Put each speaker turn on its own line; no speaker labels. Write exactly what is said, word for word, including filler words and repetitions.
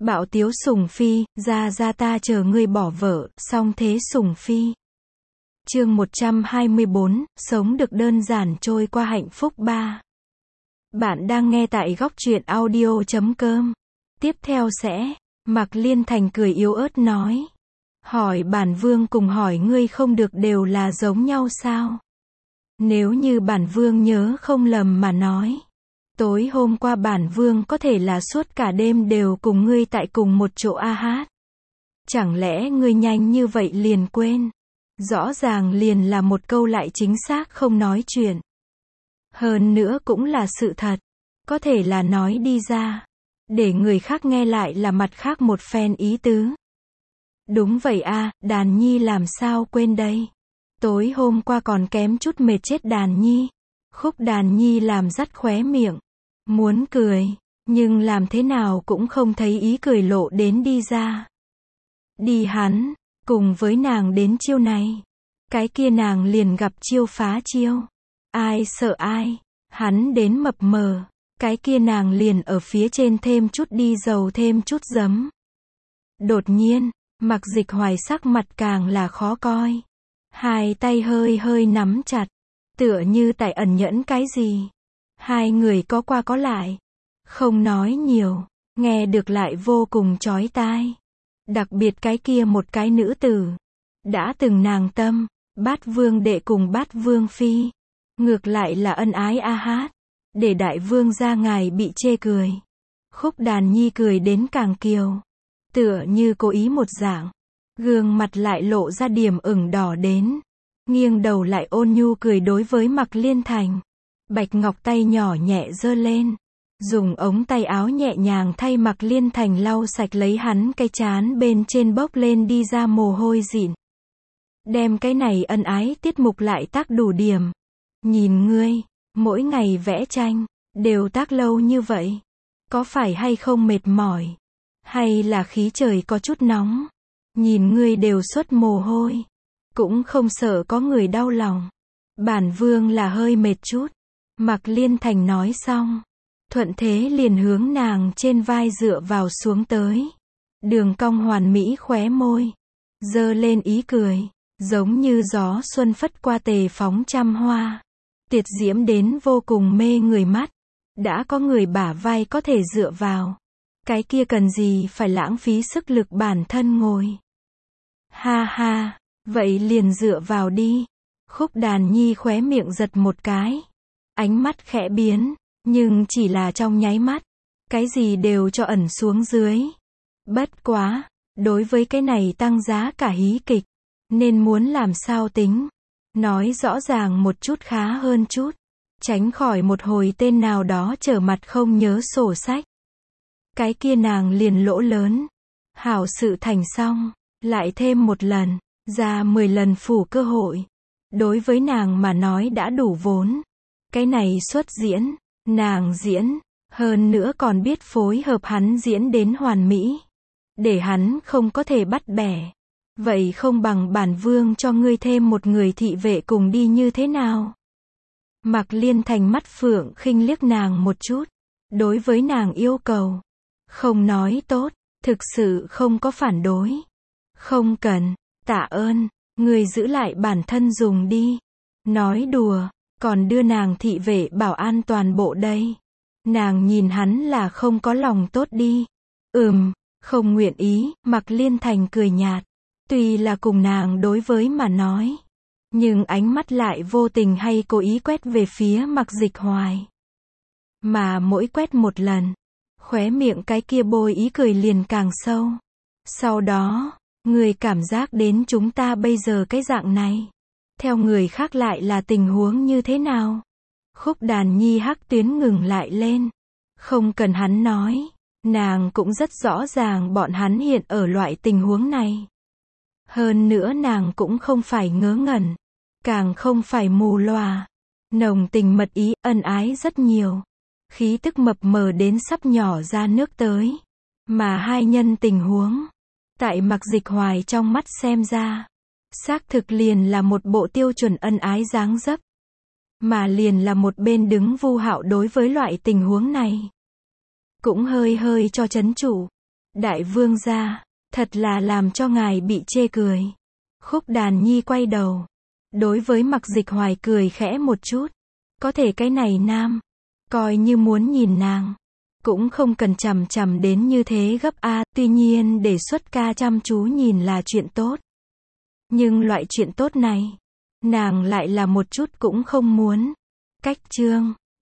Bạo tiếu Sùng Phi, ra ra ta chờ ngươi bỏ vợ, song thế Sùng Phi. Chương một trăm hai mươi bốn, sống được đơn giản trôi qua hạnh phúc ba. Bạn đang nghe tại góc truyện audio chấm com. Tiếp theo sẽ, Mạc Liên Thành cười yếu ớt nói. Hỏi bản vương cùng hỏi ngươi không được đều là giống nhau sao? Nếu như bản vương nhớ không lầm mà nói. Tối hôm qua bản vương có thể là suốt cả đêm đều cùng ngươi tại cùng một chỗ a hát. Chẳng lẽ ngươi nhanh như vậy liền quên? Rõ ràng liền là một câu lại chính xác không nói chuyện. Hơn nữa cũng là sự thật. Có thể là nói đi ra. Để người khác nghe lại là mặt khác một phen ý tứ. Đúng vậy a, Đàn Nhi làm sao quên đây? Tối hôm qua còn kém chút mệt chết Đàn Nhi. Khúc Đàn Nhi làm rắt khóe miệng. Muốn cười, nhưng làm thế nào cũng không thấy ý cười lộ đến đi ra. Đi hắn, cùng với nàng đến chiêu này. Cái kia nàng liền gặp chiêu phá chiêu. Ai sợ ai, hắn đến mập mờ. Cái kia nàng liền ở phía trên thêm chút đi dầu thêm chút giấm. Đột nhiên, Mạc Dịch Hoài sắc mặt càng là khó coi. Hai tay hơi hơi nắm chặt. Tựa như tại ẩn nhẫn cái gì. Hai người có qua có lại. Không nói nhiều. Nghe được lại vô cùng chói tai. Đặc biệt cái kia một cái nữ tử. Đã từng nàng tâm. Bát vương đệ cùng bát vương phi. Ngược lại là ân ái a hát. Để đại vương gia ngài bị chê cười. Khúc Đàn Nhi cười đến càng kiều. Tựa như cố ý một dạng. Gương mặt lại lộ ra điểm ửng đỏ đến. Nghiêng đầu lại ôn nhu cười đối với Mạc Liên Thành. Bạch ngọc tay nhỏ nhẹ giơ lên. Dùng ống tay áo nhẹ nhàng thay Mạc Liên Thành lau sạch lấy hắn cái trán bên trên bốc lên đi ra mồ hôi dịn. Đem cái này ân ái tiết mục lại tác đủ điểm. Nhìn ngươi, mỗi ngày vẽ tranh, đều tác lâu như vậy. Có phải hay không mệt mỏi? Hay là khí trời có chút nóng? Nhìn ngươi đều xuất mồ hôi. Cũng không sợ có người đau lòng. Bản vương là hơi mệt chút. Mạc Liên Thành nói xong. Thuận thế liền hướng nàng trên vai dựa vào xuống tới. Đường cong hoàn mỹ khóe môi. Giơ lên ý cười. Giống như gió xuân phất qua tề phóng trăm hoa. Tiệt diễm đến vô cùng mê người mắt. Đã có người bả vai có thể dựa vào. Cái kia cần gì phải lãng phí sức lực bản thân ngồi. Ha ha. Vậy liền dựa vào đi. Khúc Đàn Nhi khóe miệng giật một cái. Ánh mắt khẽ biến. Nhưng chỉ là trong nháy mắt. Cái gì đều cho ẩn xuống dưới. Bất quá. Đối với cái này tăng giá cả hí kịch. Nên muốn làm sao tính. Nói rõ ràng một chút khá hơn chút. Tránh khỏi một hồi tên nào đó trở mặt không nhớ sổ sách. Cái kia nàng liền lỗ lớn. Hảo sự thành xong. Lại thêm một lần. Ra mười lần phủ cơ hội. Đối với nàng mà nói đã đủ vốn. Cái này xuất diễn. Nàng diễn. Hơn nữa còn biết phối hợp hắn diễn đến hoàn mỹ. Để hắn không có thể bắt bẻ. Vậy không bằng bản vương cho ngươi thêm một người thị vệ cùng đi như thế nào? Mạc Liên Thành mắt phượng khinh liếc nàng một chút. Đối với nàng yêu cầu. Không nói tốt. Thực sự không có phản đối. Không cần. Tạ ơn. Người giữ lại bản thân dùng đi. Nói đùa. Còn đưa nàng thị vệ bảo an toàn bộ đây. Nàng nhìn hắn là không có lòng tốt đi. Ừm. Không nguyện ý. Mạc Liên Thành cười nhạt. Tuy là cùng nàng đối với mà nói. Nhưng ánh mắt lại vô tình hay cố ý quét về phía Mạc Dịch Hoài. Mà mỗi quét một lần. Khóe miệng cái kia bôi ý cười liền càng sâu. Sau đó. Người cảm giác đến chúng ta bây giờ cái dạng này. Theo người khác lại là tình huống như thế nào? Khúc Đàn Nhi hắc tuyến ngừng lại lên. Không cần hắn nói. Nàng cũng rất rõ ràng bọn hắn hiện ở loại tình huống này. Hơn nữa nàng cũng không phải ngớ ngẩn. Càng không phải mù lòa. Nồng tình mật ý, ân ái rất nhiều. Khí tức mập mờ đến sắp nhỏ ra nước tới. Mà hai nhân tình huống. Tại Mạc Dịch Hoài trong mắt xem ra. Xác thực liền là một bộ tiêu chuẩn ân ái dáng dấp. Mà liền là một bên đứng Vu Hạo đối với loại tình huống này. Cũng hơi hơi cho chấn chủ. Đại vương gia, thật là làm cho ngài bị chê cười. Khúc Đàn Nhi quay đầu. Đối với Mặc Dịch Hoài cười khẽ một chút. Có thể cái này nam, coi như muốn nhìn nàng, cũng không cần chằm chằm đến như thế gấp a, tuy nhiên để xuất ca chăm chú nhìn là chuyện tốt. Nhưng loại chuyện tốt này, nàng lại là một chút cũng không muốn. Cách chương